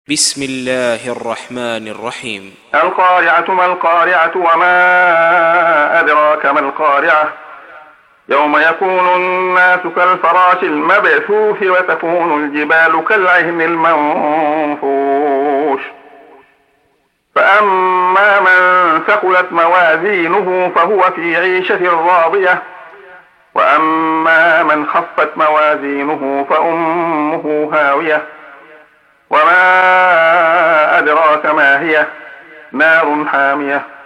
بسم الله الرحمن الرحيم. القارعة ما القارعة وما أدراك ما القارعة يوم يكون الناس كالفراش المبثوث وتكون الجبال كالعهن المنفوش فأما من ثقلت موازينه فهو في عيشة راضية وأما من خفت موازينه فأمه هاوية وما أدراك ما هي نار حامية